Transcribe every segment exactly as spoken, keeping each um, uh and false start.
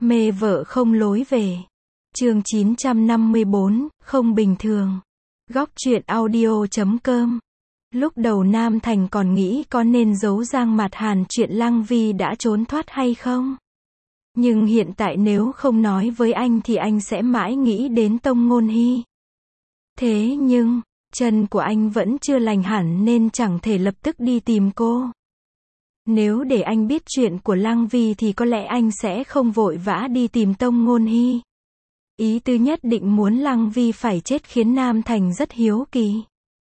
Mê vợ không lối về. Chương chín trăm năm mươi bốn, không bình thường. Góc truyện audio chấm com. Lúc đầu Nam Thành còn nghĩ có nên giấu Giang Mạt Hàn chuyện Lăng Vi đã trốn thoát hay không. Nhưng hiện tại nếu không nói với anh thì anh sẽ mãi nghĩ đến Tông Ngôn Hy. Thế nhưng, chân của anh vẫn chưa lành hẳn nên chẳng thể lập tức đi tìm cô. Nếu để anh biết chuyện của Lăng Vi thì có lẽ anh sẽ không vội vã đi tìm Tông Ngôn Hy. Ý tứ nhất định muốn Lăng Vi phải chết khiến Nam Thành rất hiếu kỳ.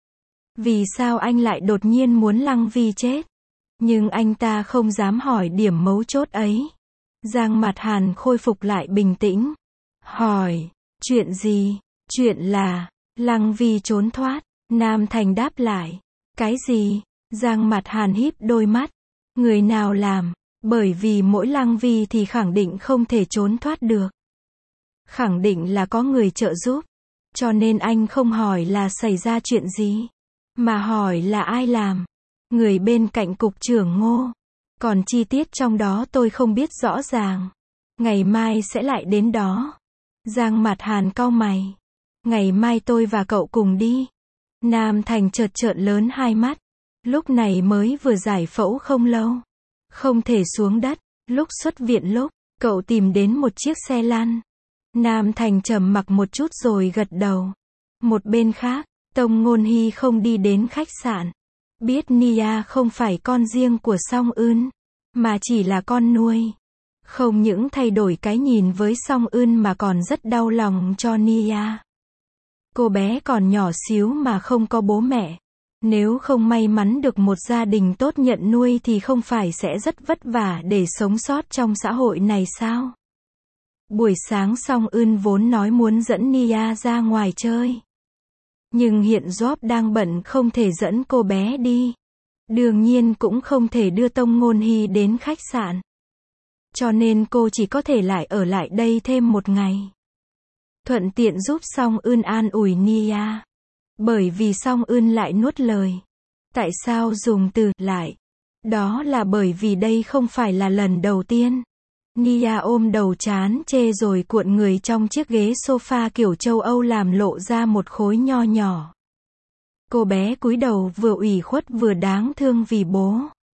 Vì sao anh lại đột nhiên muốn Lăng Vi chết? Nhưng anh ta không dám hỏi điểm mấu chốt ấy. Giang Mạt Hàn khôi phục lại bình tĩnh. Hỏi, chuyện gì? Chuyện là, Lăng Vi trốn thoát. Nam Thành đáp lại. Cái gì? Giang Mạt Hàn híp đôi mắt. Người nào làm? Bởi vì mỗi Lăng Vi thì khẳng định không thể trốn thoát được. Khẳng định là có người trợ giúp. Cho nên anh không hỏi là xảy ra chuyện gì, mà hỏi là ai làm. Người bên cạnh cục trưởng Ngô. Còn chi tiết trong đó tôi không biết rõ ràng. Ngày mai sẽ lại đến đó. Giang Mạt Hàn cau mày. Ngày mai tôi và cậu cùng đi. Nam Thành chợt trợn lớn hai mắt. Lúc này mới vừa giải phẫu không lâu. Không thể xuống đất. Lúc xuất viện lúc, cậu tìm đến một chiếc xe lăn. Nam Thành trầm mặc một chút rồi gật đầu. Một bên khác, Tông Ngôn Hy không đi đến khách sạn. Biết Nia không phải con riêng của Song Eun, mà chỉ là con nuôi. Không những thay đổi cái nhìn với Song Eun mà còn rất đau lòng cho Nia. Cô bé còn nhỏ xíu mà không có bố mẹ. Nếu không may mắn được một gia đình tốt nhận nuôi thì không phải sẽ rất vất vả để sống sót trong xã hội này sao? Buổi sáng Song Eun vốn nói muốn dẫn Nia ra ngoài chơi. Nhưng hiện Job đang bận không thể dẫn cô bé đi. Đương nhiên cũng không thể đưa Tông Ngôn Hy đến khách sạn. Cho nên cô chỉ có thể lại ở lại đây thêm một ngày. Thuận tiện giúp Song Eun an ủi Nia. Bởi vì Song Eun lại nuốt lời. Tại sao dùng từ lại? Đó là bởi vì đây không phải là lần đầu tiên. Nia ôm đầu chán chê rồi cuộn người trong chiếc ghế sofa kiểu châu Âu làm lộ ra một khối nho nhỏ. Cô bé cúi đầu vừa ủy khuất vừa đáng thương vì bố.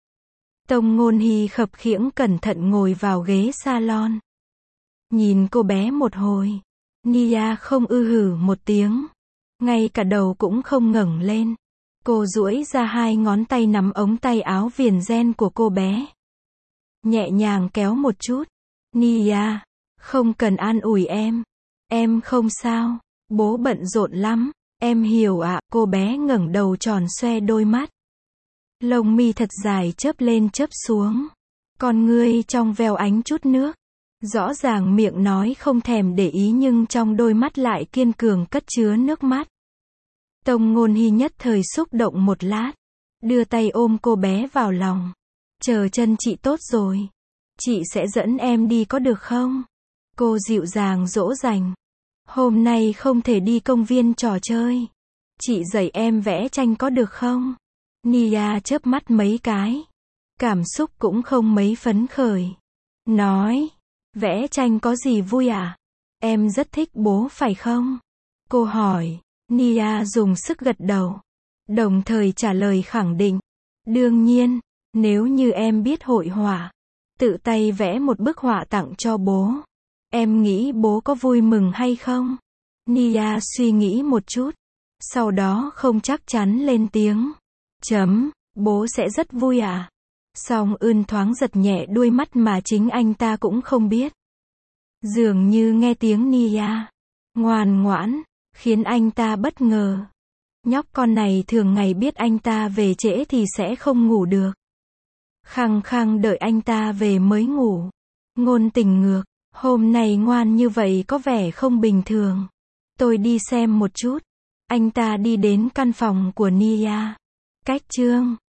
Tông Ngôn Hy khập khiễng cẩn thận ngồi vào ghế salon. Nhìn cô bé một hồi. Nia không ư hử một tiếng. Ngay cả đầu cũng không ngẩng lên. Cô duỗi ra hai ngón tay nắm ống tay áo viền ren của cô bé. Nhẹ nhàng kéo một chút. Nia, không cần an ủi em. Em không sao. Bố bận rộn lắm. Em hiểu ạ. Cô bé ngẩng đầu tròn xoe đôi mắt. Lông mi thật dài chớp lên chớp xuống. Con ngươi trong veo ánh chút nước. Rõ ràng miệng nói không thèm để ý nhưng trong đôi mắt lại kiên cường cất chứa nước mắt. Tông Ngôn Hy nhất thời xúc động một lát. Đưa tay ôm cô bé vào lòng. Chờ chân chị tốt rồi. Chị sẽ dẫn em đi có được không? Cô dịu dàng dỗ dành. Hôm nay không thể đi công viên trò chơi. Chị dạy em vẽ tranh có được không? Nia chớp mắt mấy cái. Cảm xúc cũng không mấy phấn khởi. Nói, vẽ tranh có gì vui à? Em rất thích bố phải không? Cô hỏi. Nia dùng sức gật đầu. Đồng thời trả lời khẳng định. Đương nhiên, nếu như em biết hội họa, tự tay vẽ một bức họa tặng cho bố, em nghĩ bố có vui mừng hay không? Nia suy nghĩ một chút. Sau đó không chắc chắn lên tiếng. Chấm, bố sẽ rất vui à? Song Eun thoáng giật nhẹ đuôi mắt mà chính anh ta cũng không biết. Dường như nghe tiếng Nia ngoan ngoãn, khiến anh ta bất ngờ. Nhóc con này thường ngày biết anh ta về trễ thì sẽ không ngủ được. Khăng khăng đợi anh ta về mới ngủ. Ngôn Tình ngược, hôm nay ngoan như vậy có vẻ không bình thường. Tôi đi xem một chút. Anh ta đi đến căn phòng của Nia. Cách chương